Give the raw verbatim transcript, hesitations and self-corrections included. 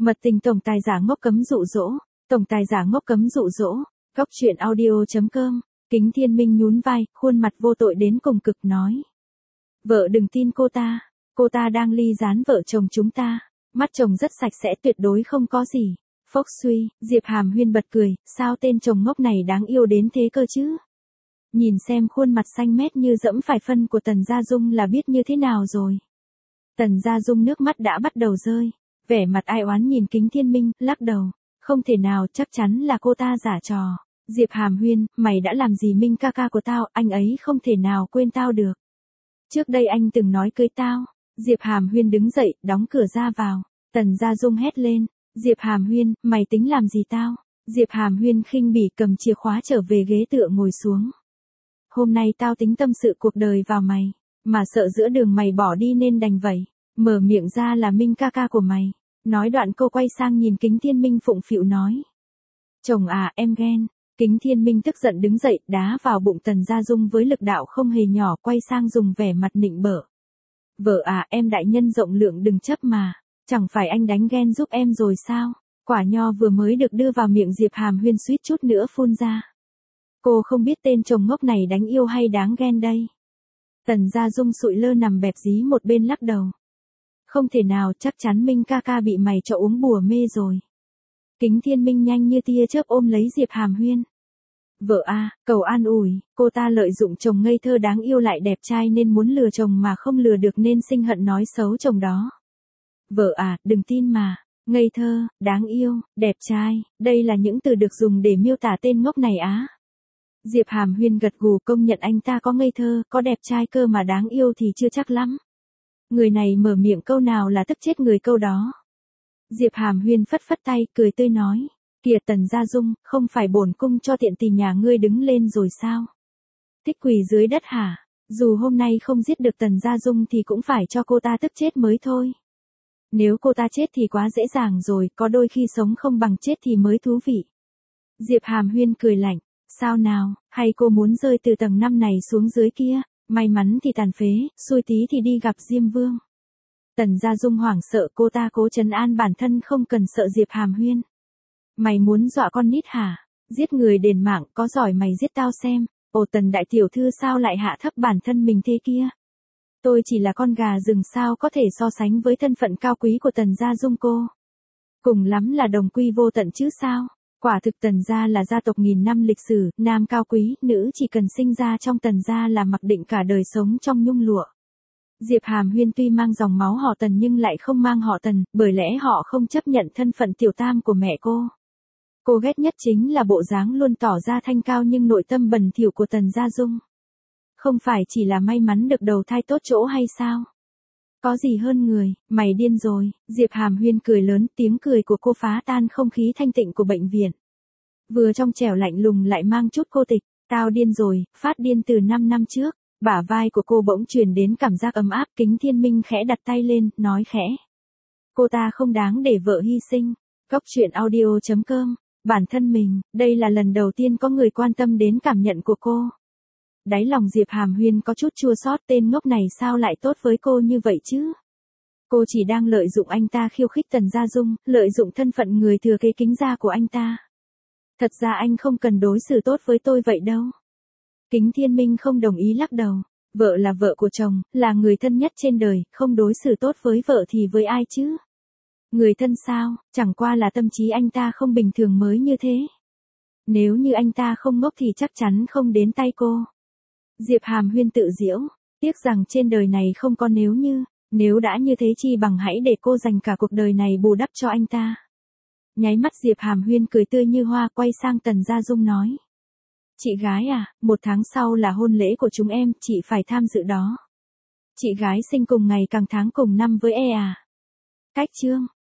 Mật tình tổng tài giả ngốc cấm dụ dỗ, tổng tài giả ngốc cấm dụ dỗ, góc truyện audio.com, Kính Thiên Minh nhún vai, khuôn mặt vô tội đến cùng cực nói. Vợ đừng tin cô ta, cô ta đang ly gián vợ chồng chúng ta, mắt chồng rất sạch sẽ tuyệt đối không có gì. Phốc suy, Diệp Hàm Huyên bật cười, sao tên chồng ngốc này đáng yêu đến thế cơ chứ? Nhìn xem khuôn mặt xanh mét như dẫm phải phân của Tần Gia Dung là biết như thế nào rồi. Tần Gia Dung nước mắt đã bắt đầu rơi, vẻ mặt ai oán nhìn Kính Thiên Minh, lắc đầu, không thể nào, chắc chắn là cô ta giả trò. Diệp Hàm Huyên, mày đã làm gì Minh ca ca của tao, anh ấy không thể nào quên tao được. Trước đây anh từng nói cưới tao. Diệp Hàm Huyên đứng dậy, đóng cửa ra vào. Tần Gia Dung hét lên, Diệp Hàm Huyên, mày tính làm gì tao? Diệp Hàm Huyên khinh bỉ cầm chìa khóa trở về ghế tựa ngồi xuống. Hôm nay tao tính tâm sự cuộc đời vào mày, mà sợ giữa đường mày bỏ đi nên đành vậy. Mở miệng ra là Minh ca ca của mày. Nói đoạn cô quay sang nhìn Kính Thiên Minh phụng phịu nói. Chồng à, em ghen. Kính Thiên Minh tức giận đứng dậy, đá vào bụng Tần Gia Dung với lực đạo không hề nhỏ, quay sang dùng vẻ mặt nịnh bợ. Vợ à, em đại nhân rộng lượng đừng chấp mà. Chẳng phải anh đánh ghen giúp em rồi sao? Quả nho vừa mới được đưa vào miệng Diệp Hàm Huyên suýt chút nữa phun ra. Cô không biết tên chồng ngốc này đánh yêu hay đáng ghen đây. Tần Gia Dung sụi lơ nằm bẹp dí một bên lắc đầu. Không thể nào, chắc chắn Minh ca ca bị mày cho uống bùa mê rồi. Kính Thiên Minh nhanh như tia chớp ôm lấy Diệp Hàm Huyên. Vợ à, cầu an ủi, cô ta lợi dụng chồng ngây thơ đáng yêu lại đẹp trai nên muốn lừa chồng mà không lừa được nên sinh hận nói xấu chồng đó. Vợ à, đừng tin mà, ngây thơ, đáng yêu, đẹp trai, đây là những từ được dùng để miêu tả tên ngốc này á. Diệp Hàm Huyên gật gù công nhận anh ta có ngây thơ, có đẹp trai cơ mà đáng yêu thì chưa chắc lắm. Người này mở miệng câu nào là tức chết người câu đó. Diệp Hàm Huyên phất phất tay, cười tươi nói. Kìa Tần Gia Dung, không phải bổn cung cho tiện tì nhà ngươi đứng lên rồi sao? Thích quỳ dưới đất hả? Dù hôm nay không giết được Tần Gia Dung thì cũng phải cho cô ta tức chết mới thôi. Nếu cô ta chết thì quá dễ dàng rồi, có đôi khi sống không bằng chết thì mới thú vị. Diệp Hàm Huyên cười lạnh. Sao nào, hay cô muốn rơi từ tầng năm này xuống dưới kia? May mắn thì tàn phế, xui tí thì đi gặp Diêm Vương. Tần Gia Dung hoảng sợ, cô ta cố trấn an bản thân không cần sợ Diệp Hàm Huyên. Mày muốn dọa con nít hả? Giết người đền mạng, có giỏi mày giết tao xem. Ồ Tần đại tiểu thư sao lại hạ thấp bản thân mình thế kia? Tôi chỉ là con gà rừng sao có thể so sánh với thân phận cao quý của Tần Gia Dung cô. Cùng lắm là đồng quy vô tận chứ sao? Quả thực Tần gia là gia tộc nghìn năm lịch sử, nam cao quý, nữ chỉ cần sinh ra trong Tần gia là mặc định cả đời sống trong nhung lụa. Diệp Hàm Huyên tuy mang dòng máu họ Tần nhưng lại không mang họ Tần, bởi lẽ họ không chấp nhận thân phận tiểu tam của mẹ cô. Cô ghét nhất chính là bộ dáng luôn tỏ ra thanh cao nhưng nội tâm bẩn thỉu của Tần Gia Dung. Không phải chỉ là may mắn được đầu thai tốt chỗ hay sao? Có gì hơn người, mày điên rồi. Diệp Hàm Huyên cười lớn, tiếng cười của cô phá tan không khí thanh tịnh của bệnh viện. Vừa trong trẻo lạnh lùng lại mang chút cô tịch, tao điên rồi, phát điên từ năm năm trước. Bả vai của cô bỗng truyền đến cảm giác ấm áp, Kính Thiên Minh khẽ đặt tay lên, nói khẽ. Cô ta không đáng để vợ hy sinh. Góc truyện audio.com, bản thân mình, đây là lần đầu tiên có người quan tâm đến cảm nhận của cô. Đáy lòng Diệp Hàm Huyên có chút chua xót, tên ngốc này sao lại tốt với cô như vậy chứ? Cô chỉ đang lợi dụng anh ta khiêu khích Tần Gia Dung, lợi dụng thân phận người thừa kế Kính gia của anh ta. Thật ra anh không cần đối xử tốt với tôi vậy đâu. Kính Thiên Minh không đồng ý lắc đầu. Vợ là vợ của chồng, là người thân nhất trên đời, không đối xử tốt với vợ thì với ai chứ? Người thân sao, chẳng qua là tâm trí anh ta không bình thường mới như thế. Nếu như anh ta không ngốc thì chắc chắn không đến tay cô. Diệp Hàm Huyên tự giễu, tiếc rằng trên đời này không có nếu như, nếu đã như thế chi bằng hãy để cô dành cả cuộc đời này bù đắp cho anh ta. Nháy mắt Diệp Hàm Huyên cười tươi như hoa, quay sang Tần Gia Dung nói. Chị gái à, một tháng sau là hôn lễ của chúng em, chị phải tham dự đó. Chị gái sinh cùng ngày càng tháng cùng năm với e à. Cách chương.